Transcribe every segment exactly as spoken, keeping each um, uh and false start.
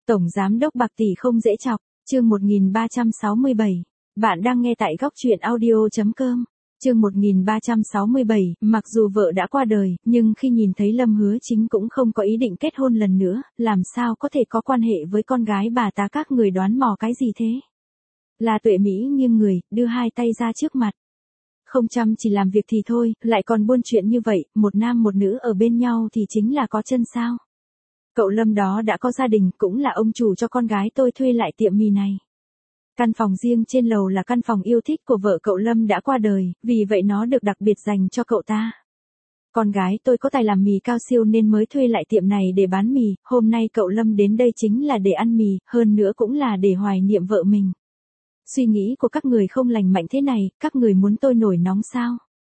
Tổng giám đốc bạc tỷ không dễ chọc, chương một nghìn ba trăm sáu mươi bảy. Bạn đang nghe tại góc truyện audio chấm com. Chương một nghìn ba trăm sáu mươi bảy, mặc dù vợ đã qua đời, nhưng khi nhìn thấy Lâm Hứa Chính cũng không có ý định kết hôn lần nữa, làm sao có thể có quan hệ với con gái bà ta, các người đoán mò cái gì thế? La Tuệ Mỹ nghiêng người, đưa hai tay ra trước mặt. Không chăm chỉ làm việc thì thôi, lại còn buôn chuyện như vậy, một nam một nữ ở bên nhau thì chính là có chân sao? Cậu Lâm đó đã có gia đình, cũng là ông chủ cho con gái tôi thuê lại tiệm mì này. Căn phòng riêng trên lầu là căn phòng yêu thích của vợ cậu Lâm đã qua đời, vì vậy nó được đặc biệt dành cho cậu ta. Con gái tôi có tài làm mì cao siêu nên mới thuê lại tiệm này để bán mì, hôm nay cậu Lâm đến đây chính là để ăn mì, hơn nữa cũng là để hoài niệm vợ mình. Suy nghĩ của các người không lành mạnh thế này, các người muốn tôi nổi nóng sao?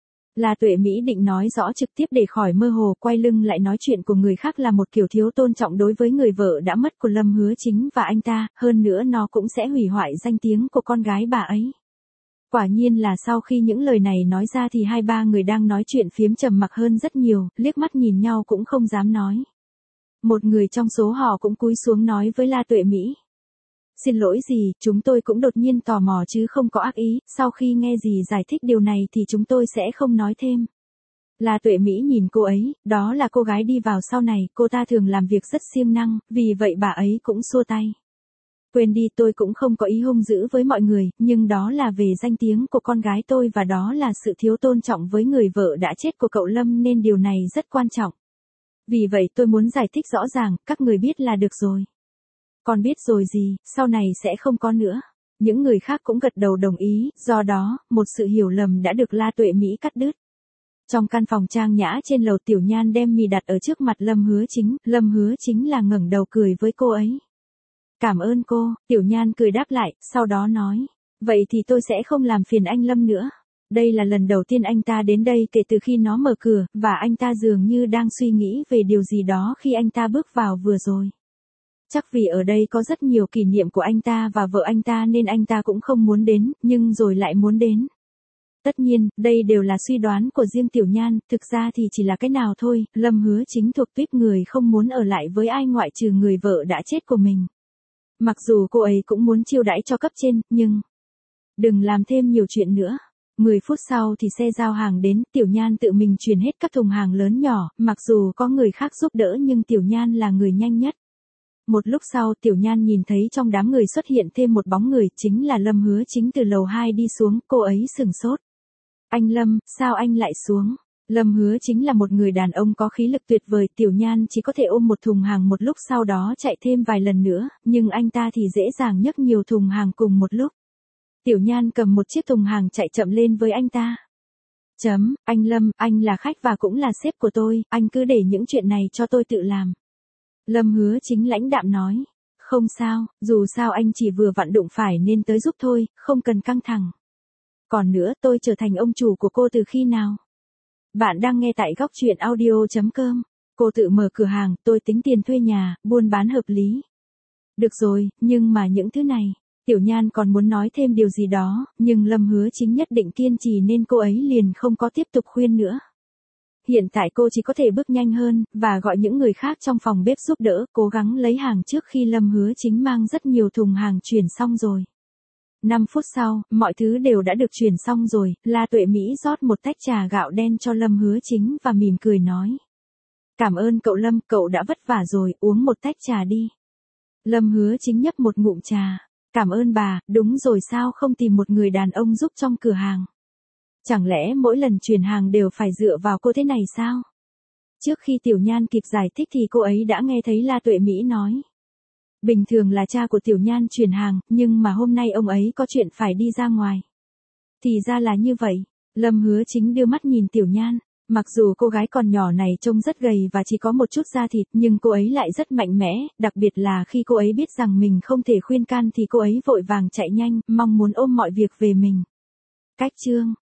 La Tuệ Mỹ định nói rõ trực tiếp để khỏi mơ hồ, quay lưng lại nói chuyện của người khác là một kiểu thiếu tôn trọng đối với người vợ đã mất của Lâm Hứa Chính và anh ta, hơn nữa nó cũng sẽ hủy hoại danh tiếng của con gái bà ấy. Quả nhiên là sau khi những lời này nói ra thì hai ba người đang nói chuyện phiếm trầm mặc hơn rất nhiều, liếc mắt nhìn nhau cũng không dám nói. Một người trong số họ cũng cúi xuống nói với La Tuệ Mỹ. Xin lỗi gì, chúng tôi cũng đột nhiên tò mò chứ không có ác ý, sau khi nghe dì giải thích điều này thì chúng tôi sẽ không nói thêm. La Tuệ Mỹ nhìn cô ấy, đó là cô gái đi vào sau này, cô ta thường làm việc rất siêng năng, vì vậy bà ấy cũng xua tay. Quên đi, tôi cũng không có ý hung dữ với mọi người, nhưng đó là về danh tiếng của con gái tôi và đó là sự thiếu tôn trọng với người vợ đã chết của cậu Lâm nên điều này rất quan trọng. Vì vậy tôi muốn giải thích rõ ràng, các người biết là được rồi. Con biết rồi gì, sau này sẽ không có nữa. Những người khác cũng gật đầu đồng ý, do đó, một sự hiểu lầm đã được La Tuệ Mỹ cắt đứt. Trong căn phòng trang nhã trên lầu, Tiểu Nhan đem mì đặt ở trước mặt Lâm Hứa Chính, Lâm Hứa Chính là ngẩng đầu cười với cô ấy. Cảm ơn cô, Tiểu Nhan cười đáp lại, sau đó nói, vậy thì tôi sẽ không làm phiền anh Lâm nữa. Đây là lần đầu tiên anh ta đến đây kể từ khi nó mở cửa, và anh ta dường như đang suy nghĩ về điều gì đó khi anh ta bước vào vừa rồi. Chắc vì ở đây có rất nhiều kỷ niệm của anh ta và vợ anh ta nên anh ta cũng không muốn đến, nhưng rồi lại muốn đến. Tất nhiên, đây đều là suy đoán của riêng Tiểu Nhan, thực ra thì chỉ là cái nào thôi, Lâm Hứa Chính thuộc tuýp người không muốn ở lại với ai ngoại trừ người vợ đã chết của mình. Mặc dù cô ấy cũng muốn chiêu đãi cho cấp trên, nhưng đừng làm thêm nhiều chuyện nữa. mười phút sau thì xe giao hàng đến, Tiểu Nhan tự mình chuyển hết các thùng hàng lớn nhỏ, mặc dù có người khác giúp đỡ nhưng Tiểu Nhan là người nhanh nhất. Một lúc sau, Tiểu Nhan nhìn thấy trong đám người xuất hiện thêm một bóng người, chính là Lâm Hứa Chính từ lầu hai đi xuống, cô ấy sửng sốt. Anh Lâm, sao anh lại xuống? Lâm Hứa Chính là một người đàn ông có khí lực tuyệt vời, Tiểu Nhan chỉ có thể ôm một thùng hàng một lúc sau đó chạy thêm vài lần nữa, nhưng anh ta thì dễ dàng nhấc nhiều thùng hàng cùng một lúc. Tiểu Nhan cầm một chiếc thùng hàng chạy chậm lên với anh ta. Chấm, anh Lâm, anh là khách và cũng là sếp của tôi, anh cứ để những chuyện này cho tôi tự làm. Lâm Hứa Chính lãnh đạm nói, không sao, dù sao anh chỉ vừa vặn đụng phải nên tới giúp thôi, không cần căng thẳng. Còn nữa, tôi trở thành ông chủ của cô từ khi nào? Bạn đang nghe tại góc truyện audio chấm com. Cô tự mở cửa hàng, tôi tính tiền thuê nhà, buôn bán hợp lý. Được rồi, nhưng mà những thứ này, Tiểu Nhan còn muốn nói thêm điều gì đó, nhưng Lâm Hứa Chính nhất định kiên trì nên cô ấy liền không có tiếp tục khuyên nữa. Hiện tại cô chỉ có thể bước nhanh hơn, và gọi những người khác trong phòng bếp giúp đỡ, cố gắng lấy hàng trước khi Lâm Hứa Chính mang rất nhiều thùng hàng chuyển xong rồi. năm phút sau, mọi thứ đều đã được chuyển xong rồi, La Tuệ Mỹ rót một tách trà gạo đen cho Lâm Hứa Chính và mỉm cười nói. Cảm ơn cậu Lâm, cậu đã vất vả rồi, uống một tách trà đi. Lâm Hứa Chính nhấp một ngụm trà. Cảm ơn bà, đúng rồi, sao không tìm một người đàn ông giúp trong cửa hàng? Chẳng lẽ mỗi lần chuyển hàng đều phải dựa vào cô thế này sao? Trước khi Tiểu Nhan kịp giải thích thì cô ấy đã nghe thấy La Tuệ Mỹ nói. Bình thường là cha của Tiểu Nhan chuyển hàng, nhưng mà hôm nay ông ấy có chuyện phải đi ra ngoài. Thì ra là như vậy. Lâm Hứa Chính đưa mắt nhìn Tiểu Nhan. Mặc dù cô gái còn nhỏ này trông rất gầy và chỉ có một chút da thịt, nhưng cô ấy lại rất mạnh mẽ, đặc biệt là khi cô ấy biết rằng mình không thể khuyên can thì cô ấy vội vàng chạy nhanh, mong muốn ôm mọi việc về mình. Cách chương